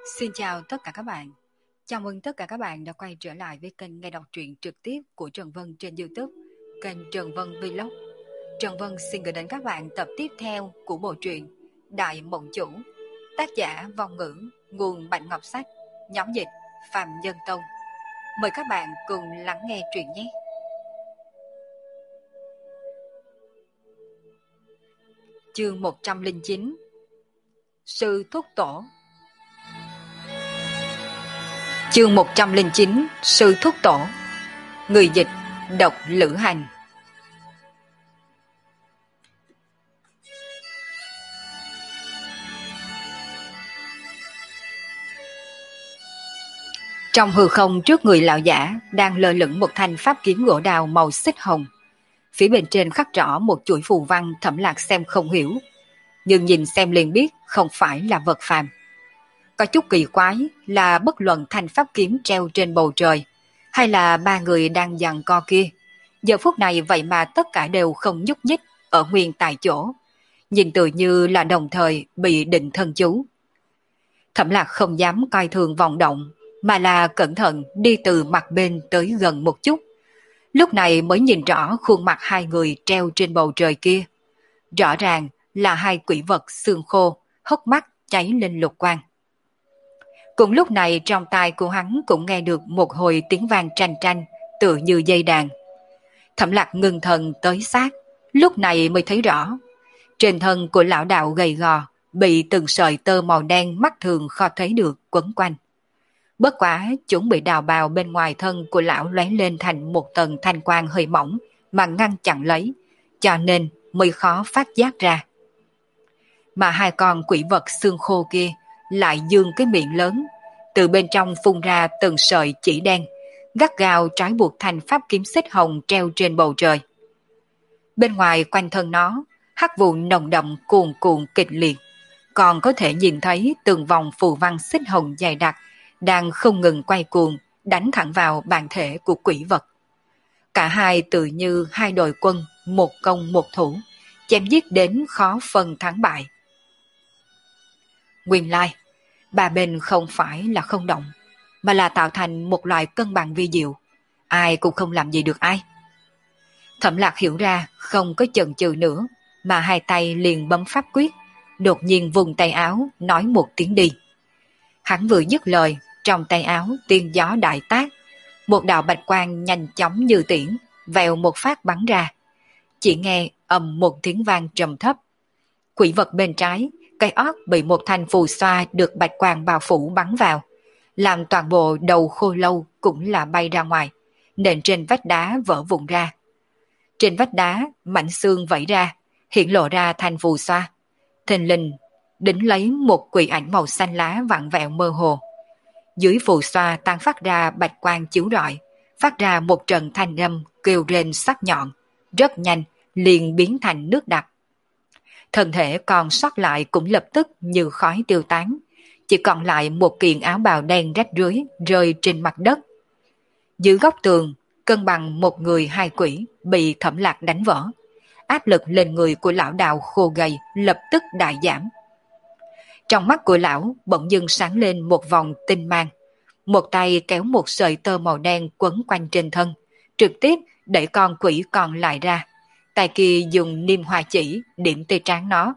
Xin chào tất cả các bạn. Chào mừng tất cả các bạn đã quay trở lại với kênh nghe đọc truyện trực tiếp của Trần Vân trên YouTube, kênh Trần Vân Vlog. Trần Vân xin gửi đến các bạn tập tiếp theo của bộ truyện Đại Mộng Chủ, tác giả Vong Ngữ, nguồn Bạch Ngọc Sách, nhóm dịch Phạm Nhân Tông. Mời các bạn cùng lắng nghe truyện nhé. Chương 109, Sư Thúc Tổ. Chương 109, Sư Thúc Tổ. Người dịch Độc Lữ Hành. Trong hư không trước người lão giả đang lơ lửng một thanh pháp kiếm gỗ đào màu xích hồng. Phía bên trên khắc rõ một chuỗi phù văn Thẩm Lạc xem không hiểu, nhưng nhìn xem liền biết không phải là vật phàm. Có chút kỳ quái là bất luận thanh pháp kiếm treo trên bầu trời hay là ba người đang giằng co kia, giờ phút này vậy mà tất cả đều không nhúc nhích ở nguyên tại chỗ, nhìn tự như là đồng thời bị định thân chú. Thẩm Lạc không dám coi thường vọng động, mà là cẩn thận đi từ mặt bên tới gần một chút. Lúc này mới nhìn rõ khuôn mặt hai người treo trên bầu trời kia. Rõ ràng là hai quỷ vật xương khô, hốc mắt cháy lên lục quang. Cùng lúc này trong tai của hắn cũng nghe được một hồi tiếng vang tranh tranh, tựa như dây đàn. Thẩm Lạc ngưng thần tới sát, lúc này mới thấy rõ. Trên thân của lão đạo gầy gò, bị từng sợi tơ màu đen mắt thường khó thấy được quấn quanh. Bất quá chúng bị đào bào bên ngoài thân của lão lóe lên thành một tầng thanh quang hơi mỏng mà ngăn chặn lấy, cho nên mới khó phát giác ra. Mà hai con quỷ vật xương khô kia lại dương cái miệng lớn, từ bên trong phun ra từng sợi chỉ đen, gắt gao trói buộc thành pháp kiếm xích hồng treo trên bầu trời. Bên ngoài quanh thân nó, hắc vụ nồng đậm cuồn cuộn kịch liệt, còn có thể nhìn thấy từng vòng phù văn xích hồng dày đặc đang không ngừng quay cuồng, đánh thẳng vào bản thể của quỷ vật. Cả hai tự như hai đội quân, một công một thủ, chém giết đến khó phân thắng bại. Nguyên lai, ba bên không phải là không động, mà là tạo thành một loại cân bằng vi diệu. Ai cũng không làm gì được ai. Thẩm Lạc hiểu ra không có chần chừ nữa, mà hai tay liền bấm pháp quyết, đột nhiên vùng tay áo nói một tiếng đi. Hắn vừa dứt lời, trong tay áo tiên gió đại tác, một đạo bạch quang nhanh chóng như tiễn, vèo một phát bắn ra. Chỉ nghe ầm một tiếng vang trầm thấp. Quỷ vật bên trái, cây ót bị một thanh phù xoa được bạch quang bao phủ bắn vào, làm toàn bộ đầu khô lâu cũng là bay ra ngoài, nền trên vách đá vỡ vụn ra. Trên vách đá, mảnh xương vẩy ra, hiện lộ ra thanh phù xoa. Thình lình, đính lấy một quỷ ảnh màu xanh lá vặn vẹo mơ hồ. Dưới phù xoa tan phát ra bạch quang chiếu rọi, phát ra một trận thanh âm kêu rên sắc nhọn, rất nhanh liền biến thành nước đặc. Thân thể còn sót lại cũng lập tức như khói tiêu tán, chỉ còn lại một kiện áo bào đen rách rưới rơi trên mặt đất. Dưới góc tường, cân bằng một người hai quỷ bị Thẩm Lạc đánh vỡ. Áp lực lên người của lão đạo khô gầy lập tức đại giảm. Trong mắt của lão bỗng dưng sáng lên một vòng tinh mang. Một tay kéo một sợi tơ màu đen quấn quanh trên thân, trực tiếp đẩy con quỷ còn lại ra. Tay kia dùng niêm hoa chỉ điểm tới trán nó.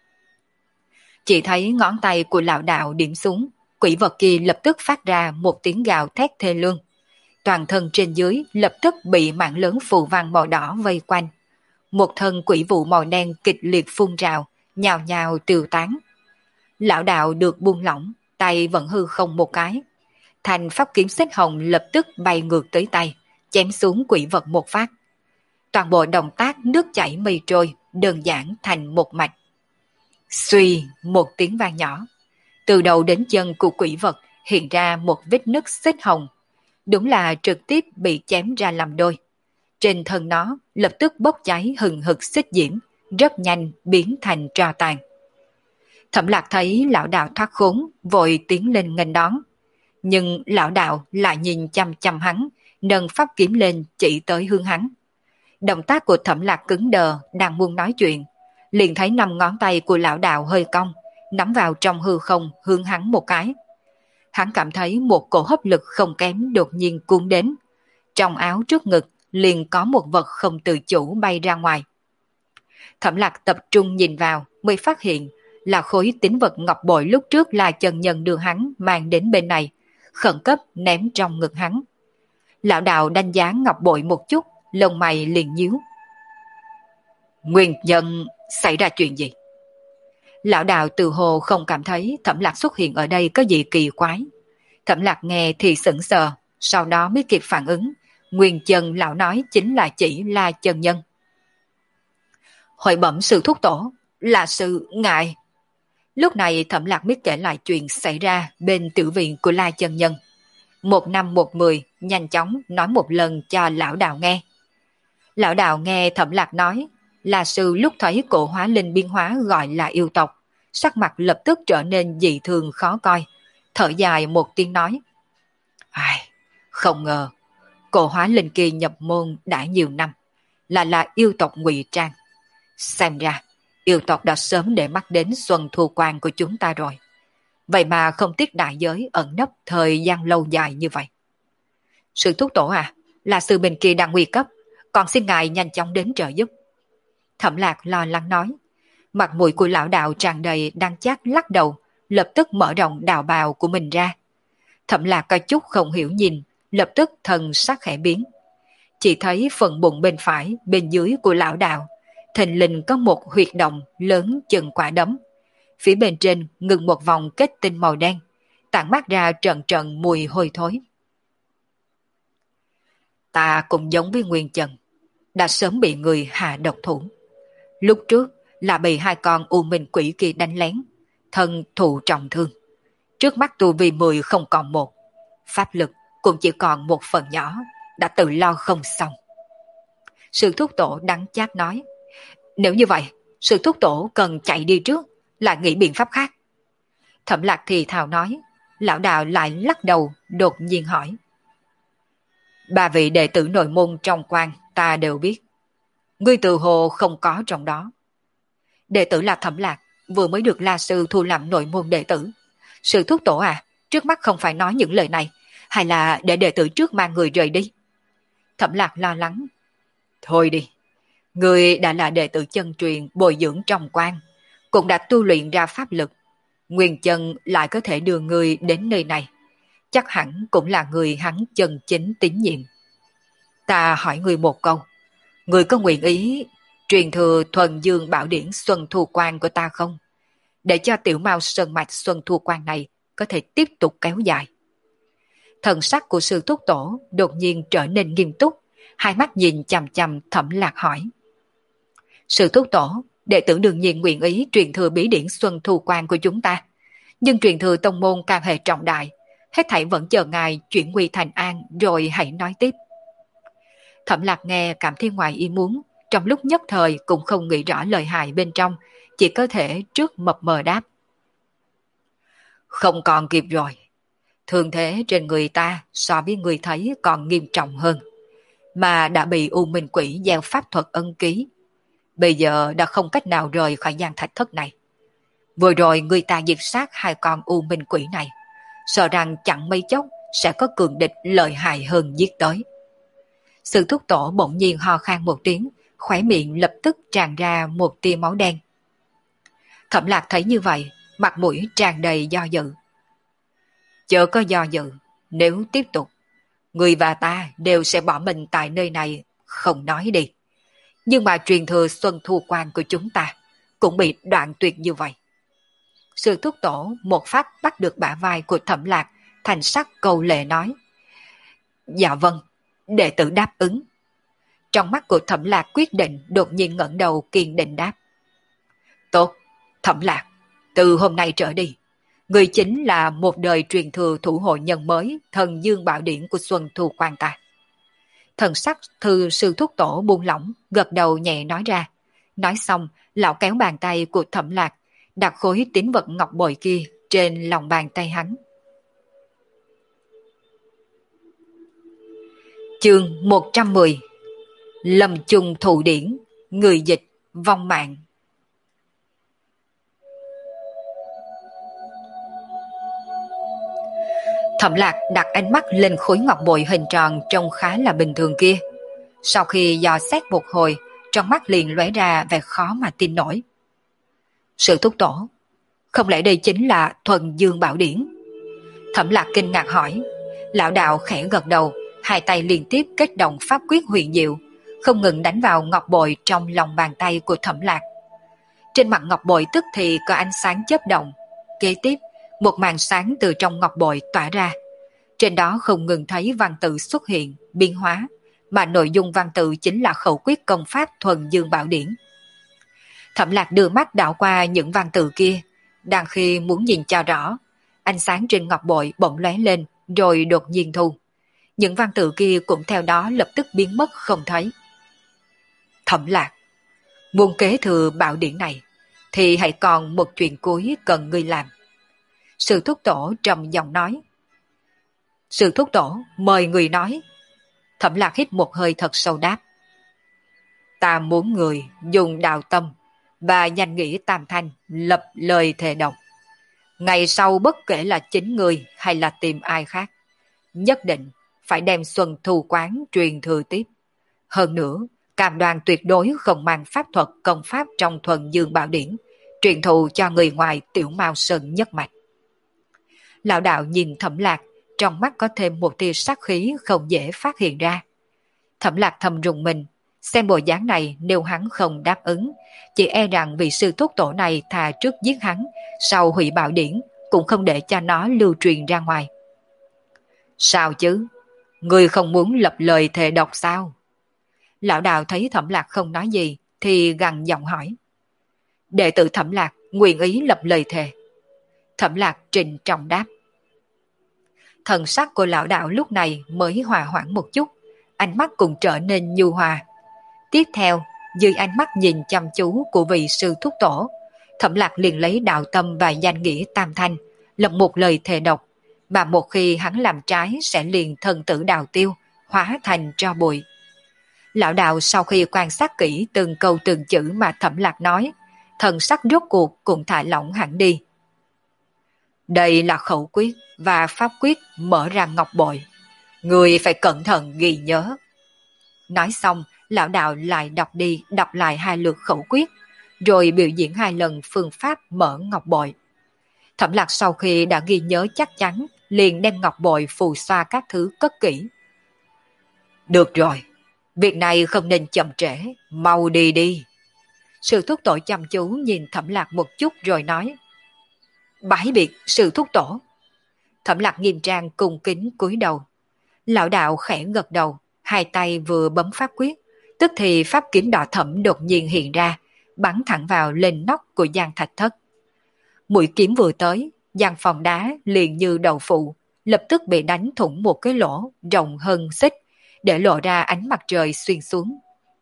Chỉ thấy ngón tay của lão đạo điểm xuống, quỷ vật kia lập tức phát ra một tiếng gào thét thê lương. Toàn thân trên dưới lập tức bị mảng lớn phù văn màu đỏ vây quanh. Một thân quỷ vụ màu đen kịch liệt phun trào, nhào nhào tiêu tán. Lão đạo được buông lỏng, tay vẫn hư không một cái. Thành pháp kiếm xích hồng lập tức bay ngược tới tay, chém xuống quỷ vật một phát. Toàn bộ động tác nước chảy mây trôi, đơn giản thành một mạch. Xuy một tiếng vang nhỏ. Từ đầu đến chân của quỷ vật hiện ra một vết nứt xích hồng. Đúng là trực tiếp bị chém ra làm đôi. Trên thân nó lập tức bốc cháy hừng hực xích diễm, rất nhanh biến thành tro tàn. Thẩm Lạc thấy lão đạo thoát khốn, vội tiến lên nghênh đón. Nhưng lão đạo lại nhìn chăm chăm hắn, nâng pháp kiếm lên chỉ tới hướng hắn. Động tác của Thẩm Lạc cứng đờ, đang muốn nói chuyện, liền thấy 5 ngón tay của lão đạo hơi cong, nắm vào trong hư không hướng hắn một cái. hắn cảm thấy một cổ hấp lực không kém đột nhiên cuốn đến. Trong áo trước ngực liền có một vật không tự chủ bay ra ngoài. Thẩm Lạc tập trung nhìn vào mới phát hiện là khối tín vật ngọc bội lúc trước là Trần Nhân đưa hắn mang đến bên này, khẩn cấp ném trong ngực hắn. Lão đạo đánh giá ngọc bội một chút, lông mày liền nhíu. Nguyên nhân xảy ra chuyện gì? Lão đạo từ hồ không cảm thấy Thẩm Lạc xuất hiện ở đây có gì kỳ quái. Thẩm Lạc nghe thì sững sờ, sau đó mới kịp phản ứng. Nguyên chân lão nói chính là chỉ là Trần Nhân. Hội bẩm sư thúc tổ, là sư ngài. Lúc này Thẩm Lạc biết kể lại chuyện xảy ra bên tử viện của La Chân Nhân. 1 năm 1 10 nhanh chóng nói một lần cho lão đạo nghe. Lão đạo nghe Thẩm Lạc nói, là sư lúc thấy cổ hóa linh biến hóa gọi là yêu tộc, sắc mặt lập tức trở nên dị thường khó coi, thở dài một tiếng nói. Ai, không ngờ, cổ hóa linh kỳ nhập môn đã nhiều năm, là yêu tộc ngụy trang. Xem ra, yêu tộc đã sớm để mắt đến Xuân Thu Quan của chúng ta rồi. Vậy mà không tiếc đại giới ẩn nấp thời gian lâu dài như vậy. Sư thúc tổ à, là sư bên kia đang nguy cấp, còn xin ngài nhanh chóng đến trợ giúp. Thẩm Lạc lo lắng nói. Mặt mũi của lão đạo tràn đầy đắng chát lắc đầu, lập tức mở rộng đạo bào của mình ra. Thẩm Lạc có chút không hiểu nhìn, lập tức thần sắc khẽ biến. Chỉ thấy phần bụng bên phải, bên dưới của lão đạo, thình lình có một huyệt động lớn chừng quả đấm. Phía bên trên ngừng một vòng kết tinh màu đen, tản mát ra trận trận mùi hôi thối. Ta cũng giống với Nguyên Trần, đã sớm bị người hạ độc thủ. Lúc trước là bị 2 con u minh quỷ kia đánh lén, thân thụ trọng thương. Trước mắt tu vi 10 không còn 1, pháp lực cũng chỉ còn một phần nhỏ, đã tự lo không xong. Sư thúc tổ đắng chát nói, nếu như vậy, sư thúc tổ cần chạy đi trước, lại nghĩ biện pháp khác. Thẩm Lạc thì thào nói, lão đạo lại lắc đầu, đột nhiên hỏi. 3 vị đệ tử nội môn trong quan ta đều biết, ngươi tự hồ không có trong đó. Đệ tử là Thẩm Lạc, vừa mới được La Sư thu làm nội môn đệ tử. Sư thúc tổ à, trước mắt không phải nói những lời này, hay là để đệ tử trước mang người rời đi? Thẩm Lạc lo lắng. Thôi đi, ngươi đã là đệ tử chân truyền bồi dưỡng trong quan, cũng đã tu luyện ra pháp lực. Nguyên chân lại có thể đưa ngươi đến nơi này, chắc hẳn cũng là người hắn chân chính tín nhiệm. Ta hỏi ngươi một câu, ngươi có nguyện ý truyền thừa thuần dương bảo điển Xuân Thu Quan của ta không? Để cho tiểu mao sơn mạch Xuân Thu Quan này có thể tiếp tục kéo dài. Thần sắc của sư thúc tổ đột nhiên trở nên nghiêm túc, hai mắt nhìn chằm chằm Thẩm Lạc hỏi. Sư thúc tổ, đệ tử đương nhiên nguyện ý truyền thừa bí điển Xuân Thu Quan của chúng ta, nhưng truyền thừa tông môn càng hệ trọng đại, hết thảy vẫn chờ ngài chuyển nguy thành an rồi hãy nói tiếp. Thẩm Lạc nghe cảm thấy ngoài ý muốn, trong lúc nhất thời cũng không nghĩ rõ lời hại bên trong, chỉ có thể trước mập mờ đáp. Không còn kịp rồi, thương thế trên người ta so với người thấy còn nghiêm trọng hơn, mà đã bị U Minh Quỷ gieo pháp thuật ân ký. Bây giờ đã không cách nào rời khỏi gian thạch thất này. Vừa rồi người ta diệt sát 2 con U Minh Quỷ này, sợ rằng chẳng mấy chốc sẽ có cường địch lợi hại hơn giết tới. Sư thúc tổ bỗng nhiên ho khan một tiếng, khóe miệng lập tức tràn ra một tia máu đen. Thẩm Lạc thấy như vậy, mặt mũi tràn đầy do dự. Chớ có do dự, nếu tiếp tục, người và ta đều sẽ bỏ mình tại nơi này, không nói đi. Nhưng mà truyền thừa Xuân Thu Quan của chúng ta cũng bị đoạn tuyệt như vậy. Sư thúc tổ một phát bắt được bả vai của Thẩm Lạc, thành sắc cầu lệ nói. Dạ vâng, đệ tử đáp ứng. Trong mắt của Thẩm Lạc quyết định đột nhiên ngẩng đầu kiên định đáp. Tốt, Thẩm Lạc, từ hôm nay trở đi, người chính là một đời truyền thừa thủ hộ nhân mới thần dương bảo điển của Xuân Thu Quan ta. Thần sắc thư sư thúc tổ buông lỏng, gật đầu nhẹ nói ra. Nói xong, lão kéo bàn tay của Thẩm Lạc, đặt khối tín vật ngọc bội kia trên lòng bàn tay hắn. Chương 110. Lâm chung thụ điển, người dịch, vong mạng. Thẩm Lạc đặt ánh mắt lên khối ngọc bội hình tròn trông khá là bình thường kia. Sau khi dò xét một hồi, trong mắt liền lóe ra vẻ khó mà tin nổi. Sự thúc tổ, không lẽ đây chính là Thuần Dương Bảo Điển? Thẩm Lạc kinh ngạc hỏi. Lão đạo khẽ gật đầu, hai tay liên tiếp kết động pháp quyết huyền diệu, không ngừng đánh vào ngọc bội trong lòng bàn tay của Thẩm Lạc. Trên mặt ngọc bội tức thì có ánh sáng chớp động. Kế tiếp, một màn sáng từ trong ngọc bội tỏa ra. Trên đó không ngừng thấy văn tự xuất hiện, biến hóa, mà nội dung văn tự chính là khẩu quyết công pháp Thuần Dương Bảo Điển. Thẩm Lạc đưa mắt đảo qua những văn tự kia, đang khi muốn nhìn cho rõ, ánh sáng trên ngọc bội bỗng lóe lên rồi đột nhiên thu. Những văn tự kia cũng theo đó lập tức biến mất không thấy. Thẩm Lạc, muốn kế thừa bảo điển này, thì hãy còn một chuyện cuối cần ngươi làm. Sư thúc tổ trầm giọng nói. Sư thúc tổ, mời người nói. Thẩm Lạc hít một hơi thật sâu đáp. Ta muốn người dùng đạo tâm và danh nghĩa tam thanh lập lời thề độc. Ngày sau bất kể là chính người hay là tìm ai khác, nhất định phải đem xuân thu quán truyền thừa tiếp. Hơn nữa, cam đoan tuyệt đối không mang pháp thuật công pháp trong Thuần Dương Bảo Điển, truyền thụ cho người ngoài Tiểu Mao Sơn nhất mạch. Lão đạo nhìn Thẩm Lạc, trong mắt có thêm một tia sát khí không dễ phát hiện ra. Thẩm Lạc thầm rùng mình, xem bộ dáng này nếu hắn không đáp ứng, chỉ e rằng vị sư thúc tổ này thà trước giết hắn, sau hủy bảo điển cũng không để cho nó lưu truyền ra ngoài. Sao chứ? Ngươi không muốn lập lời thề độc sao? Lão đạo thấy Thẩm Lạc không nói gì thì gằn giọng hỏi. Đệ tử Thẩm Lạc nguyện ý lập lời thề. Thẩm Lạc trịnh trọng đáp. Thần sắc của lão đạo lúc này mới hòa hoãn một chút, ánh mắt cũng trở nên nhu hòa. Tiếp theo, dưới ánh mắt nhìn chăm chú của vị sư thúc tổ, Thẩm Lạc liền lấy đạo tâm và danh nghĩa tam thanh, lập một lời thề độc, mà một khi hắn làm trái sẽ liền thân tử đào tiêu, hóa thành tro bụi. Lão đạo sau khi quan sát kỹ từng câu từng chữ mà Thẩm Lạc nói, thần sắc rốt cuộc cũng thả lỏng hẳn đi. Đây là khẩu quyết và pháp quyết mở ra ngọc bội. Người phải cẩn thận ghi nhớ. Nói xong, lão đạo lại đọc lại hai lượt khẩu quyết, rồi biểu diễn hai lần phương pháp mở ngọc bội. Thẩm Lạc sau khi đã ghi nhớ chắc chắn, liền đem ngọc bội phù xoa các thứ cất kỹ. Được rồi, việc này không nên chậm trễ, mau đi đi. Sư thúc tổ chăm chú nhìn Thẩm Lạc một chút rồi nói. Bái biệt sư thúc tổ. Thẩm Lạc nghiêm trang cung kính cúi đầu. Lão đạo khẽ gật đầu, hai tay vừa bấm pháp quyết, tức thì pháp kiếm đỏ thẫm đột nhiên hiện ra, bắn thẳng vào lên nóc của gian thạch thất. Mũi kiếm vừa tới, gian phòng đá liền như đầu phụ, lập tức bị đánh thủng một cái lỗ rộng hơn xích, để lộ ra ánh mặt trời xuyên xuống.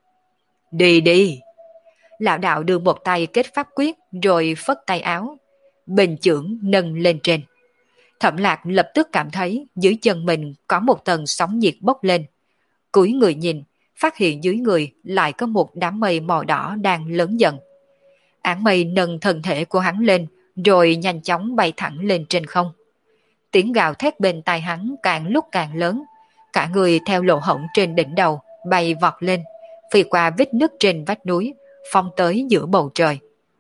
Đi đi! Lão đạo đưa một tay kết pháp quyết rồi phất tay áo, bình chưởng nâng lên trên. Thẩm Lạc lập tức cảm thấy dưới chân mình có một tầng sóng nhiệt bốc lên. Cúi người nhìn, phát hiện dưới người lại có một đám mây màu đỏ đang lớn dần. Áng mây nâng thân thể của hắn lên, rồi nhanh chóng bay thẳng lên trên không. Tiếng gào thét bên tai hắn càng lúc càng lớn, cả người theo lỗ hổng trên đỉnh đầu bay vọt lên, phi qua vết nứt trên vách núi, phóng tới giữa bầu trời.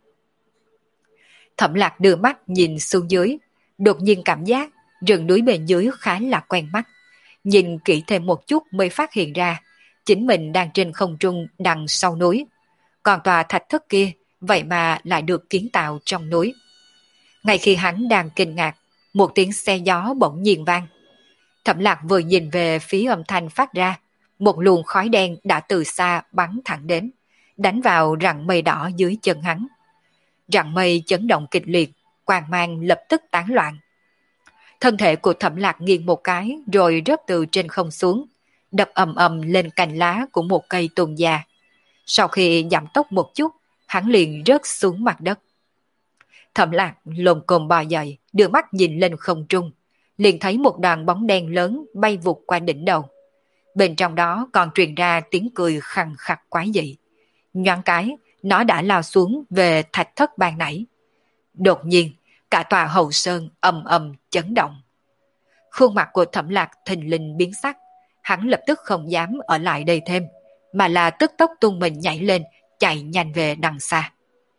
Thẩm Lạc đưa mắt nhìn xuống dưới, đột nhiên cảm giác rừng núi bên dưới khá là quen mắt. Nhìn kỹ thêm một chút mới phát hiện ra, chính mình đang trên không trung đằng sau núi. Còn tòa thạch thất kia, vậy mà lại được kiến tạo trong núi. Ngay khi hắn đang kinh ngạc, một tiếng xe gió bỗng nhiên vang. Thẩm Lạc vừa nhìn về phía âm thanh phát ra, một luồng khói đen đã từ xa bắn thẳng đến, đánh vào rặng mây đỏ dưới chân hắn. Rặng mây chấn động kịch liệt, quang mang lập tức tán loạn. Thân thể của Thẩm Lạc nghiêng một cái rồi rớt từ trên không xuống, đập ầm ầm lên cành lá của một cây tùng già. Sau khi giảm tốc một chút, hắn liền rớt xuống mặt đất. Thẩm Lạc lồm cồm bò dậy, đưa mắt nhìn lên không trung, liền thấy một đoàn bóng đen lớn bay vụt qua đỉnh đầu. Bên trong đó còn truyền ra tiếng cười khằng khặc quái dị. Nhoáng cái, nó đã lao xuống về thạch thất ban nãy. Đột nhiên, cả tòa hậu sơn ầm ầm chấn động. Khuôn mặt của Thẩm Lạc thình lình biến sắc, hắn lập tức không dám ở lại đây thêm, mà là tức tốc tung mình nhảy lên, chạy nhanh về đằng xa.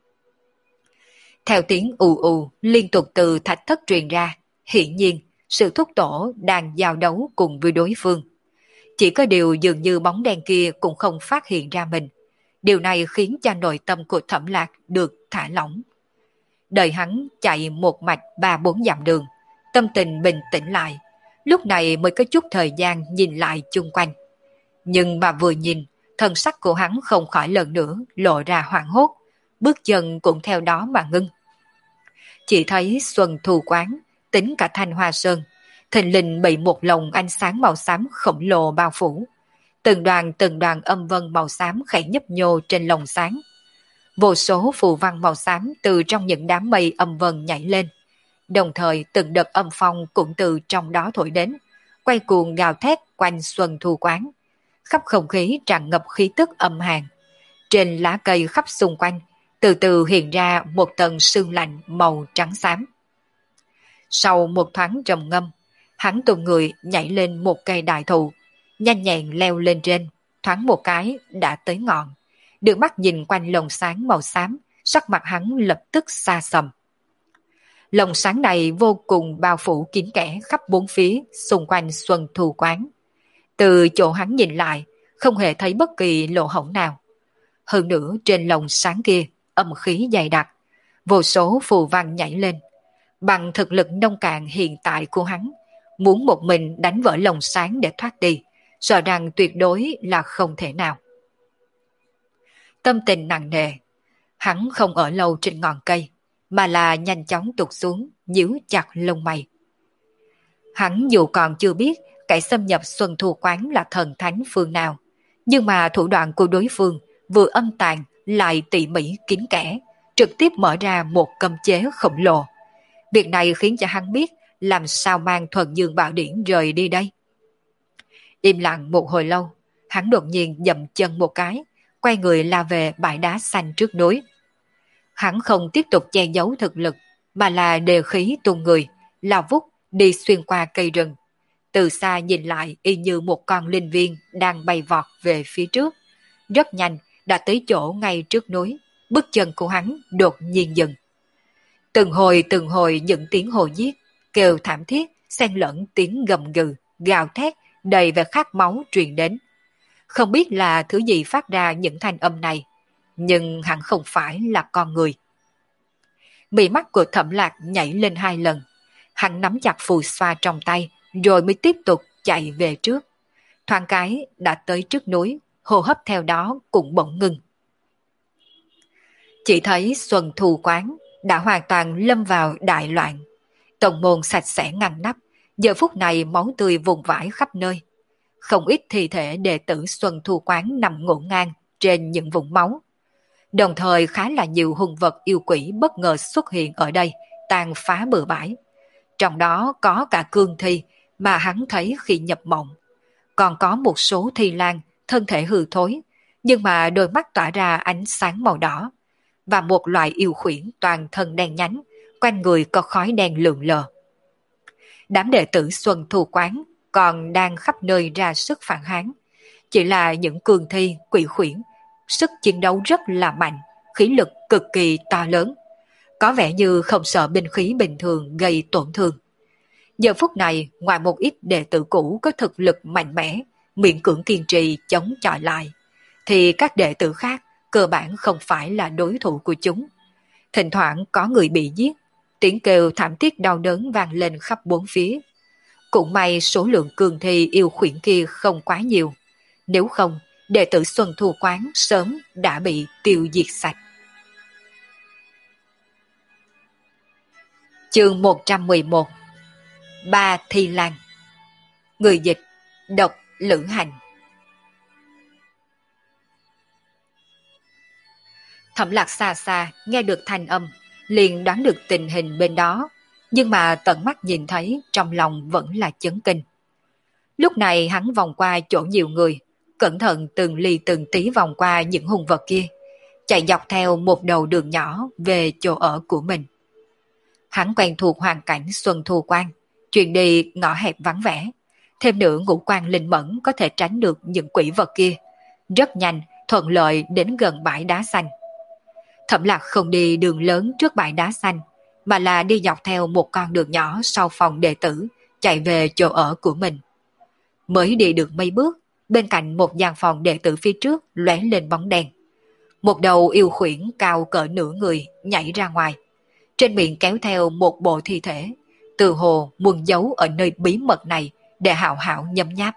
Theo tiếng ù ù liên tục từ thạch thất truyền ra, hiển nhiên sự thúc tổ đang giao đấu cùng với đối phương. Chỉ có điều dường như bóng đen kia cũng không phát hiện ra mình. Điều này khiến cho nội tâm của Thẩm Lạc được thả lỏng. Đợi hắn chạy một mạch 3-4 dặm đường, tâm tình bình tĩnh lại, lúc này mới có chút thời gian nhìn lại chung quanh. Nhưng mà vừa nhìn, thân sắc của hắn không khỏi lần nữa lộ ra hoảng hốt, bước chân cũng theo đó mà ngưng. Chỉ thấy Xuân Thu Quán, tính cả Thanh Hoa Sơn, thình lình bị một lồng ánh sáng màu xám khổng lồ bao phủ. Từng đoàn âm vân màu xám khẽ nhấp nhô trên lồng sáng. Vô số phù văn màu xám từ trong những đám mây âm vân nhảy lên. Đồng thời từng đợt âm phong cũng từ trong đó thổi đến, quay cuồng gào thét quanh Xuân Thu Quán. Khắp không khí tràn ngập khí tức âm hàn. Trên lá cây khắp xung quanh, từ từ hiện ra một tầng sương lạnh màu trắng xám. Sau một thoáng trầm ngâm, hắn tung người nhảy lên một cây đại thụ, nhanh nhẹn leo lên trên, thoáng một cái đã tới ngọn. Đưa mắt nhìn quanh lồng sáng màu xám, sắc mặt hắn lập tức xa sầm. Lồng sáng này vô cùng bao phủ kín kẽ khắp bốn phía xung quanh Xuân Thu Quán. Từ chỗ hắn nhìn lại, không hề thấy bất kỳ lỗ hổng nào. Hơn nữa trên lồng sáng kia, âm khí dày đặc, vô số phù văn nhảy lên. Bằng thực lực nông cạn hiện tại của hắn, muốn một mình đánh vỡ lồng sáng để thoát đi, sợ rằng tuyệt đối là không thể nào. Tâm tình nặng nề, hắn không ở lâu trên ngọn cây, mà là nhanh chóng tụt xuống, nhíu chặt lông mày. Hắn dù còn chưa biết kẻ xâm nhập Xuân Thu Quán là thần thánh phương nào, nhưng mà thủ đoạn của đối phương vừa âm tàn lại tỉ mỉ kín kẽ, trực tiếp mở ra một cấm chế khổng lồ. Việc này khiến cho hắn biết làm sao mang Thuần Dương Bảo Điển rời đi đây. Im lặng một hồi lâu, hắn đột nhiên dậm chân một cái, quay người la về bãi đá xanh trước núi. Hắn không tiếp tục che giấu thực lực, mà là đề khí tung người, lao vút đi xuyên qua cây rừng. Từ xa nhìn lại y như một con linh viên đang bay vọt về phía trước. Rất nhanh đã tới chỗ ngay trước núi, bước chân của hắn đột nhiên dừng. Từng hồi những tiếng hồ giết, kêu thảm thiết, xen lẫn tiếng gầm gừ, gào thét, đầy vẻ khát máu truyền đến. Không biết là thứ gì phát ra những thanh âm này, nhưng hẳn không phải là con người. Mí mắt của Thẩm Lạc nhảy lên 2 lần, hắn nắm chặt phù xoa trong tay, rồi mới tiếp tục chạy về trước. Thoáng cái đã tới trước núi, hô hấp theo đó cũng bỗng ngừng. Chỉ thấy Xuân Thu Quán đã hoàn toàn lâm vào đại loạn. Tổng môn sạch sẽ ngăn nắp, giờ phút này máu tươi vùng vãi khắp nơi. Không ít thi thể đệ tử Xuân Thu Quán nằm ngổn ngang trên những vùng máu. Đồng thời khá là nhiều hung vật yêu quỷ bất ngờ xuất hiện ở đây, tàn phá bừa bãi. Trong đó có cả cương thi mà hắn thấy khi nhập mộng. Còn có một số thi lang, thân thể hư thối, nhưng mà đôi mắt tỏa ra ánh sáng màu đỏ. Và một loại yêu khuyển toàn thân đen nhánh, quanh người có khói đen lượn lờ. Đám đệ tử Xuân Thu Quán còn đang khắp nơi ra sức phản kháng. Chỉ là những cường thi, quỷ khuyển, sức chiến đấu rất là mạnh, khí lực cực kỳ to lớn. Có vẻ như không sợ binh khí bình thường gây tổn thương. Giờ phút này, ngoài một ít đệ tử cũ có thực lực mạnh mẽ, miễn cưỡng kiên trì chống chọi lại, thì các đệ tử khác cơ bản không phải là đối thủ của chúng. Thỉnh thoảng có người bị giết, tiếng kêu thảm thiết đau đớn vang lên khắp bốn phía. Cũng may số lượng cường thi yêu khuyển kia không quá nhiều. Nếu không, đệ tử Xuân Thu Quán sớm đã bị tiêu diệt sạch. Chương 111. Ba Thi Lang. Người dịch Độc Lữ Hành. Thẩm Lạc xa xa nghe được thanh âm, liền đoán được tình hình bên đó, nhưng mà tận mắt nhìn thấy trong lòng vẫn là chấn kinh. Lúc này hắn vòng qua chỗ nhiều người, cẩn thận từng ly từng tí vòng qua những hung vật kia, chạy dọc theo một đầu đường nhỏ về chỗ ở của mình. Hắn quen thuộc hoàn cảnh Xuân Thu Quan, Chuyện đi ngõ hẹp vắng vẻ, thêm nữa ngũ quan linh mẫn có thể tránh được những quỷ vật kia. Rất nhanh, thuận lợi đến gần bãi đá xanh. Thẩm Lạc không đi đường lớn trước bãi đá xanh, mà là đi dọc theo một con đường nhỏ sau phòng đệ tử, chạy về chỗ ở của mình. Mới đi được mấy bước, bên cạnh một gian phòng đệ tử phía trước lóe lên bóng đèn. Một đầu yêu khuyển cao cỡ nửa người nhảy ra ngoài, trên miệng kéo theo một bộ thi thể, từ hồ muốn giấu ở nơi bí mật này để hảo hảo nhấm nháp.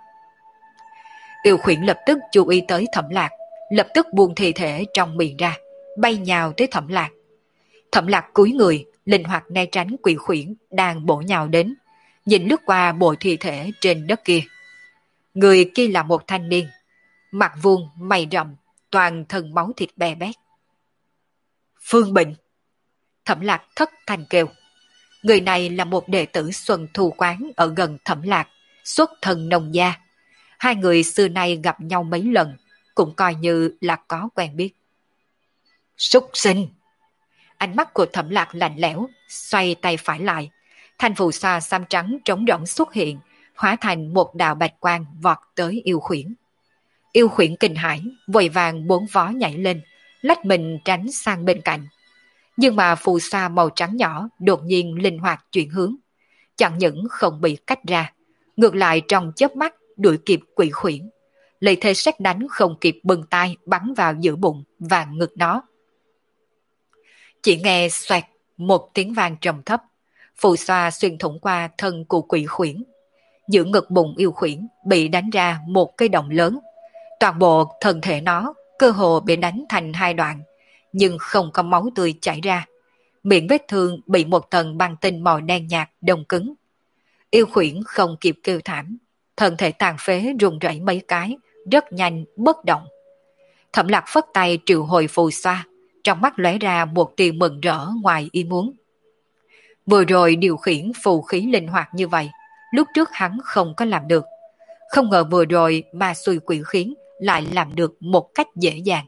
Yêu khuyển lập tức chú ý tới Thẩm Lạc, lập tức buông thi thể trong miệng ra, bay nhào tới Thẩm Lạc. Thẩm Lạc cúi người, linh hoạt né tránh quỷ khuyển đang bổ nhào đến, nhìn lướt qua bộ thi thể trên đất kia. Người kia là một thanh niên, mặt vuông, mày rậm, toàn thân máu thịt bè bét. Phương Bình! Thẩm Lạc thất thanh kêu. Người này là một đệ tử Xuân Thu Quán ở gần Thẩm Lạc, xuất thân nông gia. Hai người xưa nay gặp nhau mấy lần, cũng coi như là có quen biết. Súc sinh! Ánh mắt của Thẩm Lạc lạnh lẽo, xoay tay phải lại. Thanh phù sa xám trắng trống rỗng xuất hiện, hóa thành một đạo bạch quang vọt tới yêu khuyển. Yêu khuyển kinh hãi, vội vàng bốn vó nhảy lên, lách mình tránh sang bên cạnh. Nhưng mà phù sa màu trắng nhỏ đột nhiên linh hoạt chuyển hướng. Chẳng những không bị cách ra, ngược lại trong chớp mắt đuổi kịp quỷ khuyển. Lấy thế sét đánh không kịp bừng tay bắn vào giữa bụng và ngực nó. Chỉ nghe xoẹt một tiếng vang trầm thấp, phù sa xuyên thủng qua thân của quỷ khuyển. Giữa ngực bụng yêu khuyển bị đánh ra một cái động lớn. Toàn bộ thân thể nó cơ hồ bị đánh thành hai đoạn, nhưng không có máu tươi chảy ra. Miệng vết thương bị một tầng băng tinh màu đen nhạt đông cứng. Yêu khuyển không kịp kêu thảm, thân thể tàn phế run rẩy mấy cái, rất nhanh bất động. Thẩm Lạc phất tay triệu hồi phù sa, trong mắt lóe ra một tia mừng rỡ ngoài ý muốn. Vừa rồi điều khiển phù khí linh hoạt như vậy, lúc trước hắn không có làm được. Không ngờ vừa rồi ma xui quỷ khiến lại làm được một cách dễ dàng.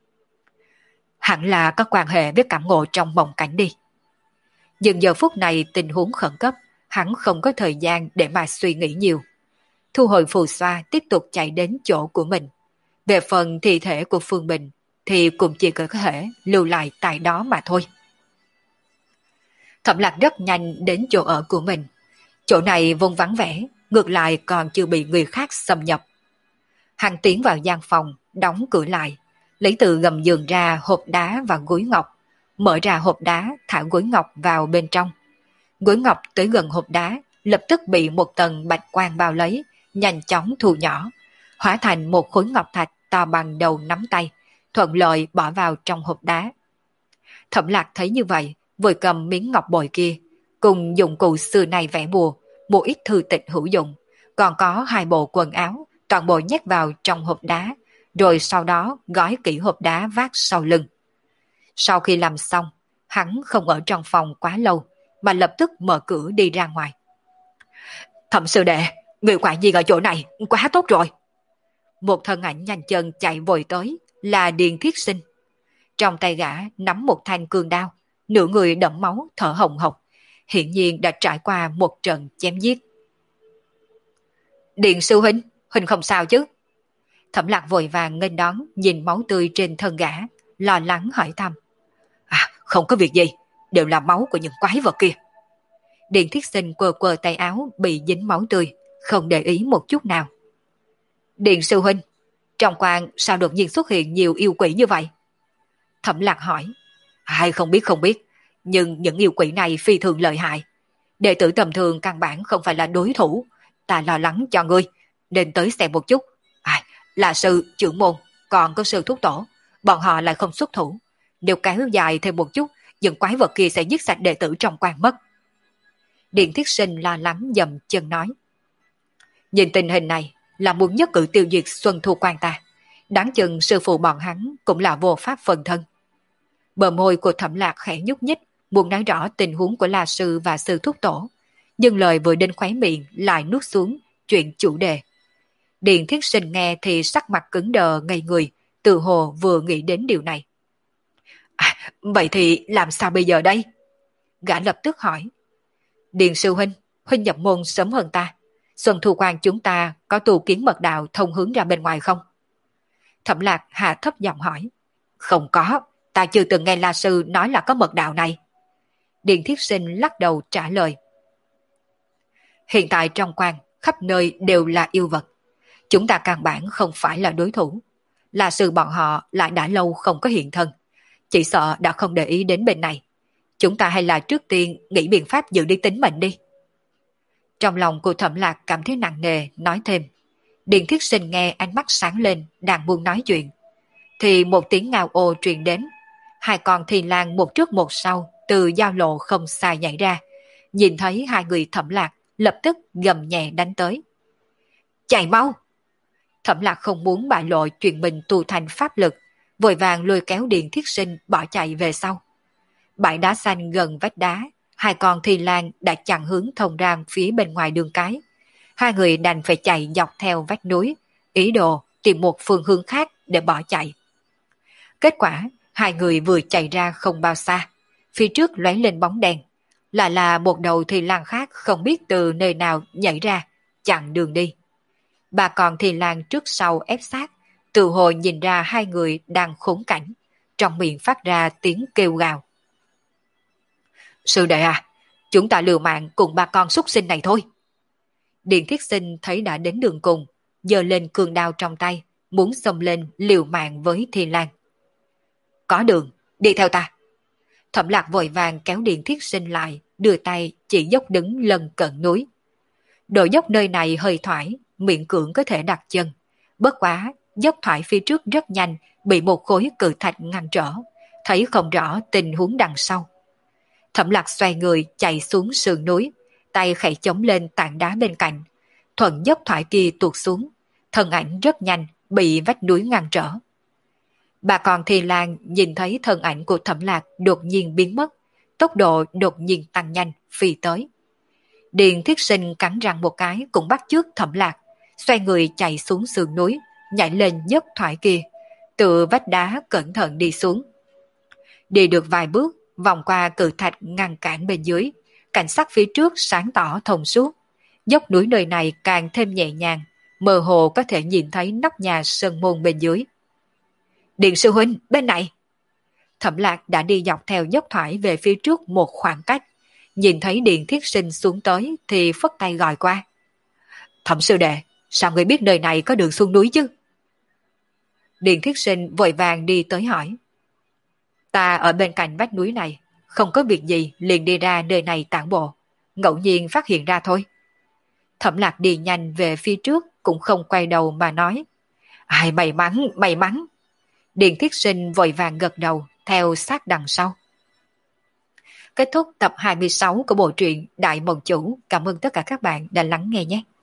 Hẳn là có quan hệ với cảm ngộ trong mộng cảnh đi. Nhưng giờ phút này tình huống khẩn cấp, hắn không có thời gian để mà suy nghĩ nhiều. Thu hồi phù xoa tiếp tục chạy đến chỗ của mình. Về phần thi thể của Phương Bình thì cũng chỉ có thể lưu lại tại đó mà thôi. Thẩm Lạc rất nhanh đến chỗ ở của mình. Chỗ này vốn vắng vẻ, ngược lại còn chưa bị người khác xâm nhập. Hắn tiến vào gian phòng, đóng cửa lại, lấy từ gầm giường ra hộp đá và gối ngọc, mở ra hộp đá thả gối ngọc vào bên trong. Gối ngọc tới gần hộp đá, lập tức bị một tầng bạch quang bao lấy, nhanh chóng thu nhỏ, hóa thành một khối ngọc thạch to bằng đầu nắm tay, thuận lợi bỏ vào trong hộp đá. Thẩm Lạc thấy như vậy, vội cầm miếng ngọc bội kia, cùng dụng cụ xưa này vẽ bùa, một ít thư tịch hữu dụng, còn có hai bộ quần áo, toàn bộ nhét vào trong hộp đá, rồi sau đó gói kỹ hộp đá vác sau lưng. Sau khi làm xong, hắn không ở trong phòng quá lâu, mà lập tức mở cửa đi ra ngoài. Thẩm sư đệ, người quả nhiên ở chỗ này, quá tốt rồi. Một thân ảnh nhanh chân chạy vội tới, là Điền Thiết Sinh. Trong tay gã nắm một thanh cương đao, nửa người đẫm máu thở hồng hộc, hiển nhiên đã trải qua một trận chém giết. Điền sư huynh, huynh không sao chứ? Thẩm Lạc vội vàng nghênh đón, nhìn máu tươi trên thân gã, lo lắng hỏi thăm. Không có việc gì, đều là máu của những quái vật kia. Điền Thiết Sinh quờ quờ tay áo bị dính máu tươi, không để ý một chút nào. Điền sư huynh, trong quan sao đột nhiên xuất hiện nhiều yêu quỷ như vậy? Thẩm Lạc hỏi. Không biết, nhưng những yêu quỷ này phi thường lợi hại. Đệ tử tầm thường căn bản không phải là đối thủ, ta lo lắng cho ngươi, nên tới xem một chút. Là sư, trưởng môn, còn có sư thúc tổ, bọn họ lại không xuất thủ. Nếu kéo dài thêm một chút, những quái vật kia sẽ giết sạch đệ tử trong quan mất. Điện Thiết Sinh lo lắng dầm chân nói. Nhìn tình hình này là muốn nhất cử tiêu diệt Xuân Thu Quan ta. Đáng chừng sư phụ bọn hắn cũng là vô pháp phần thân. Bờ môi của Thẩm Lạc khẽ nhúc nhích, muốn nói rõ tình huống của La Sư và sư thúc tổ. Nhưng lời vừa đến khóe miệng lại nuốt xuống chuyện chủ đề. Điền Thiết Sinh nghe thì sắc mặt cứng đờ ngây người, tự hồ vừa nghĩ đến điều này. Vậy thì làm sao bây giờ đây? Gã lập tức hỏi. Điền sư huynh, huynh nhập môn sớm hơn ta. Xuân Thu Quan chúng ta có tu kiến mật đạo thông hướng ra bên ngoài không? Thẩm Lạc hạ thấp giọng hỏi. Không có, ta chưa từng nghe La Sư nói là có mật đạo này. Điền Thiết Sinh lắc đầu trả lời. Hiện tại trong quan, khắp nơi đều là yêu vật. Chúng ta căn bản không phải là đối thủ. La Sư bọn họ lại đã lâu không có hiện thân. Chỉ sợ đã không để ý đến bên này. Chúng ta hay là trước tiên nghĩ biện pháp giữ đi tính mệnh đi. Trong lòng của Thẩm Lạc cảm thấy nặng nề, nói thêm. Điền Thiết Sinh nghe ánh mắt sáng lên, đang muốn nói chuyện. Thì một tiếng ngao ô truyền đến. Hai con Thi Lang một trước một sau, từ giao lộ không xa nhảy ra. Nhìn thấy hai người Thẩm Lạc, lập tức gầm nhẹ đánh tới. Chạy mau! Thẩm Lạc không muốn bại lộ chuyện mình tu thành pháp lực, vội vàng lôi kéo Điền Thiết Sinh bỏ chạy về sau. Bãi đá xanh gần vách đá, hai con Thi Lang đã chặn hướng thông ra phía bên ngoài đường cái. Hai người đành phải chạy dọc theo vách núi, ý đồ tìm một phương hướng khác để bỏ chạy. Kết quả, hai người vừa chạy ra không bao xa, phía trước lóe lên bóng đèn, là một đầu Thi Lang khác không biết từ nơi nào nhảy ra, chặn đường đi. Bà con Thi Lang trước sau ép sát, tự hồi nhìn ra hai người đang khốn cảnh, trong miệng phát ra tiếng kêu gào. Sư đệ à, chúng ta liều mạng cùng ba con súc sinh này thôi. Điền Thiết Sinh thấy đã đến đường cùng, giơ lên cương đao trong tay, muốn xông lên liều mạng với Thi Lang. Có đường, đi theo ta. Thẩm Lạc vội vàng kéo Điền Thiết Sinh lại, đưa tay chỉ dốc đứng lân cận núi. Độ dốc nơi này hơi thoải, miễn cưỡng có thể đặt chân. Bất quá, dốc thoải phía trước rất nhanh, bị một khối cự thạch ngăn trở, thấy không rõ tình huống đằng sau. Thẩm Lạc xoay người chạy xuống sườn núi, tay khẽ chống lên tảng đá bên cạnh. Thuận dốc thoải kia tuột xuống, thân ảnh rất nhanh bị vách núi ngăn trở. Bà con Thi Lang nhìn thấy thân ảnh của Thẩm Lạc đột nhiên biến mất, tốc độ đột nhiên tăng nhanh phi tới. Điền Thiết Sinh cắn răng một cái cũng bắt chước Thẩm Lạc, xoay người chạy xuống sườn núi, nhảy lên dốc thoải kia, từ vách đá cẩn thận đi xuống. Đi được vài bước, vòng qua cự thạch ngăn cản bên dưới, cảnh sắc phía trước sáng tỏ thông suốt. Dốc núi nơi này càng thêm nhẹ nhàng, mơ hồ có thể nhìn thấy nóc nhà sơn môn bên dưới. Điền sư huynh, bên này! Thẩm Lạc đã đi dọc theo dốc thoải về phía trước một khoảng cách, nhìn thấy Điền Thiết Sinh xuống tới thì phất tay gọi qua. Thẩm sư đệ, sao người biết nơi này có đường xuống núi chứ? Điền Thiết Sinh vội vàng đi tới hỏi. Ta ở bên cạnh vách núi này, không có việc gì liền đi ra nơi này tản bộ, ngẫu nhiên phát hiện ra thôi. Thẩm Lạc đi nhanh về phía trước cũng không quay đầu mà nói. Ai may mắn, may mắn. Điền Thiết Sinh vội vàng gật đầu theo sát đằng sau. Kết thúc tập 26 của bộ truyện Đại Mộng Chủ. Cảm ơn tất cả các bạn đã lắng nghe nhé.